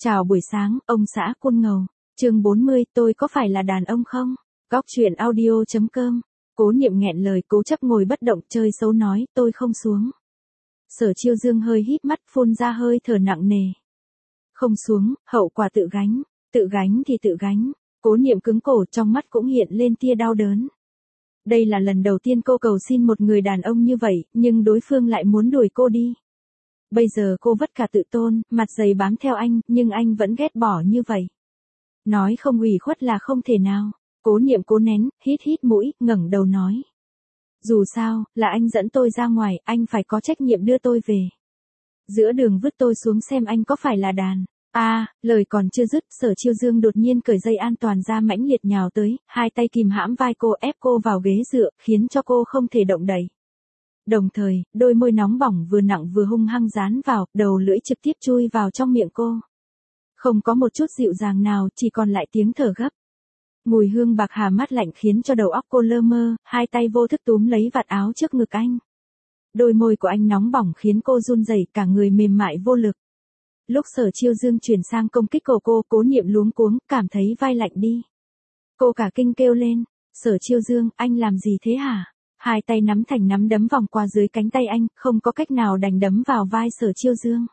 Chào buổi sáng, ông xã Côn Ngầu. Chương 40, tôi có phải là đàn ông không? Góc truyện audio.com. Cố Niệm nghẹn lời cố chấp ngồi bất động, chơi xấu nói, tôi không xuống. Sở Chiêu Dương hơi híp mắt, phun ra hơi thở nặng nề. Không xuống, hậu quả tự gánh thì tự gánh. Cố Niệm cứng cổ, trong mắt cũng hiện lên tia đau đớn. Đây là lần đầu tiên cô cầu xin một người đàn ông như vậy, nhưng đối phương lại muốn đuổi cô đi. Bây giờ cô vất cả tự tôn, mặt dày bám theo anh, nhưng anh vẫn ghét bỏ như vậy. Nói không ủy khuất là không thể nào. Cố Niệm cố nén, hít mũi, ngẩng đầu nói. Dù sao, là anh dẫn tôi ra ngoài, anh phải có trách nhiệm đưa tôi về. Giữa đường vứt tôi xuống xem anh có phải là đàn. Lời còn chưa dứt, Sở Chiêu Dương đột nhiên cởi dây an toàn ra mãnh liệt nhào tới, hai tay kìm hãm vai cô ép cô vào ghế dựa, khiến cho cô không thể động đậy. Đồng thời, đôi môi nóng bỏng vừa nặng vừa hung hăng dán vào, đầu lưỡi trực tiếp chui vào trong miệng cô. Không có một chút dịu dàng nào, chỉ còn lại tiếng thở gấp. Mùi hương bạc hà mát lạnh khiến cho đầu óc cô lơ mơ, hai tay vô thức túm lấy vạt áo trước ngực anh. Đôi môi của anh nóng bỏng khiến cô run rẩy, cả người mềm mại vô lực. Lúc Sở Chiêu Dương chuyển sang công kích cô, Cố Niệm luống cuống, cảm thấy vai lạnh đi. Cô cả kinh kêu lên, Sở Chiêu Dương, anh làm gì thế hả? Hai tay nắm thành nắm đấm vòng qua dưới cánh tay anh, không có cách nào đành đấm vào vai Sở Chiêu Dương.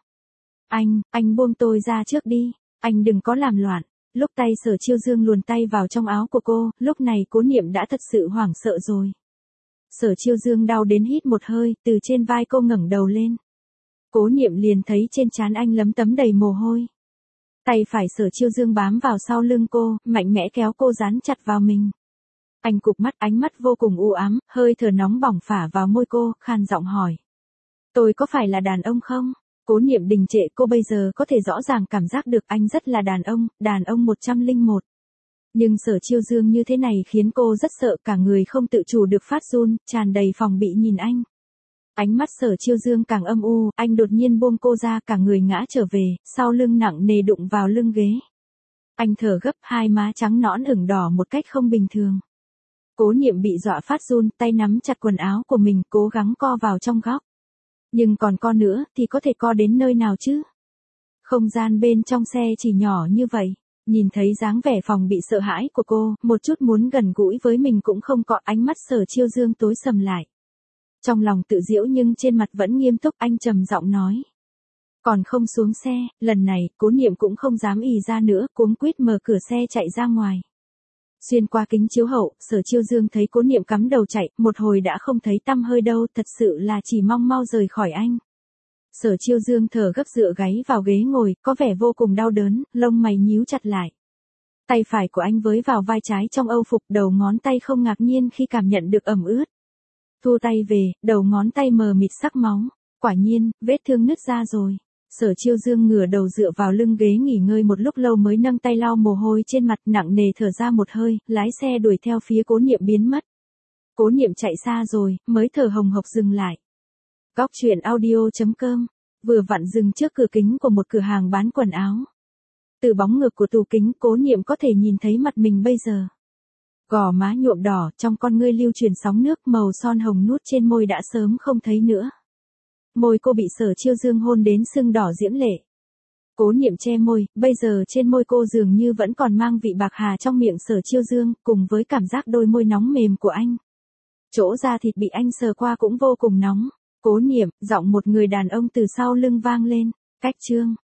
Anh buông tôi ra trước đi, anh đừng có làm loạn. Lúc tay Sở Chiêu Dương luồn tay vào trong áo của cô, lúc này Cố Niệm đã thật sự hoảng sợ rồi. Sở Chiêu Dương đau đến hít một hơi, từ trên vai cô ngẩng đầu lên. Cố Niệm liền thấy trên trán anh lấm tấm đầy mồ hôi. Tay phải Sở Chiêu Dương bám vào sau lưng cô, mạnh mẽ kéo cô dán chặt vào mình. Anh cụp mắt, ánh mắt vô cùng u ám, hơi thở nóng bỏng phả vào môi cô, khan giọng hỏi. Tôi có phải là đàn ông không? Cố Niệm đình trệ, cô bây giờ có thể rõ ràng cảm giác được anh rất là đàn ông 101. Nhưng Sở Chiêu Dương như thế này khiến cô rất sợ, cả người không tự chủ được phát run, tràn đầy phòng bị nhìn anh. Ánh mắt Sở Chiêu Dương càng âm u, anh đột nhiên buông cô ra, cả người ngã trở về, sau lưng nặng nề đụng vào lưng ghế. Anh thở gấp, hai má trắng nõn ửng đỏ một cách không bình thường. Cố Niệm bị dọa phát run, tay nắm chặt quần áo của mình, cố gắng co vào trong góc. Nhưng còn co nữa, thì có thể co đến nơi nào chứ? Không gian bên trong xe chỉ nhỏ như vậy. Nhìn thấy dáng vẻ phòng bị sợ hãi của cô, một chút muốn gần gũi với mình cũng không có, ánh mắt Sở Chiêu Dương tối sầm lại. Trong lòng tự giễu nhưng trên mặt vẫn nghiêm túc, anh trầm giọng nói. Còn không xuống xe, lần này, Cố Niệm cũng không dám ì ra nữa, cuống quýt mở cửa xe chạy ra ngoài. Xuyên qua kính chiếu hậu, Sở Chiêu Dương thấy Cố Niệm cắm đầu chạy, một hồi đã không thấy tăm hơi đâu, thật sự là chỉ mong mau rời khỏi anh. Sở Chiêu Dương thở gấp dựa gáy vào ghế ngồi, có vẻ vô cùng đau đớn, lông mày nhíu chặt lại. Tay phải của anh với vào vai trái trong âu phục, đầu ngón tay không ngạc nhiên khi cảm nhận được ẩm ướt. Thu tay về, đầu ngón tay mờ mịt sắc máu. Quả nhiên, vết thương nứt ra rồi. Sở Chiêu Dương ngửa đầu dựa vào lưng ghế nghỉ ngơi một lúc lâu mới nâng tay lau mồ hôi trên mặt, nặng nề thở ra một hơi, lái xe đuổi theo phía Cố Niệm biến mất. Cố Niệm chạy xa rồi, mới thở hồng hộc dừng lại. Góc truyện audio.com, vừa vặn dừng trước cửa kính của một cửa hàng bán quần áo. Từ bóng ngược của tủ kính, Cố Niệm có thể nhìn thấy mặt mình bây giờ. Gò má nhuộm đỏ, trong con ngươi lưu truyền sóng nước, màu son hồng nút trên môi đã sớm không thấy nữa. Môi cô bị Sở Chiêu Dương hôn đến sưng đỏ diễm lệ. Cố Niệm che môi, bây giờ trên môi cô dường như vẫn còn mang vị bạc hà trong miệng Sở Chiêu Dương, cùng với cảm giác đôi môi nóng mềm của anh. Chỗ da thịt bị anh sờ qua cũng vô cùng nóng. Cố Niệm, giọng một người đàn ông từ sau lưng vang lên. Cách chương.